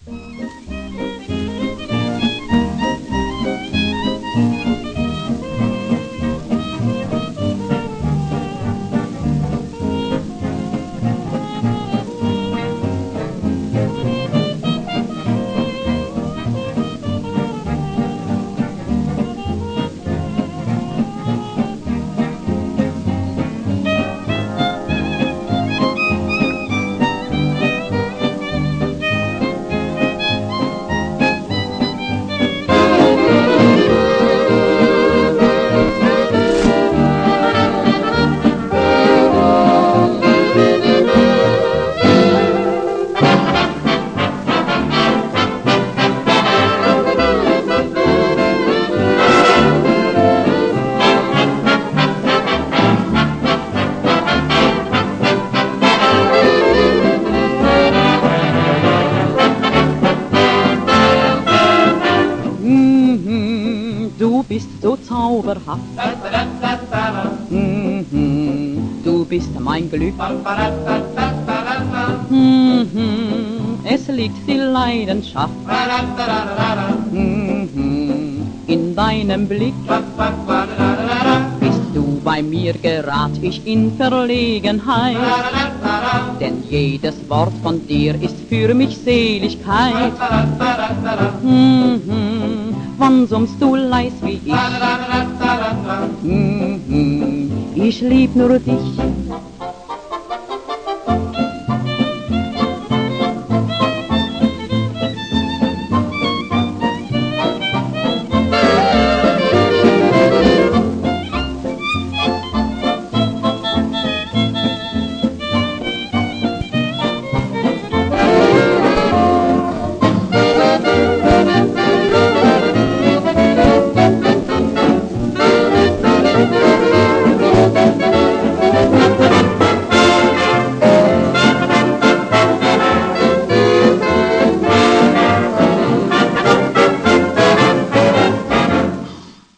Du bist so zauberhaft, du bist mein Glück. Es liegt die Leidenschaft in deinem Blick. Bist du bei mir, gerat ich in Verlegenheit, denn jedes Wort von dir ist für mich Seligkeit. Wann summst du leis wie ich lieb nur dich.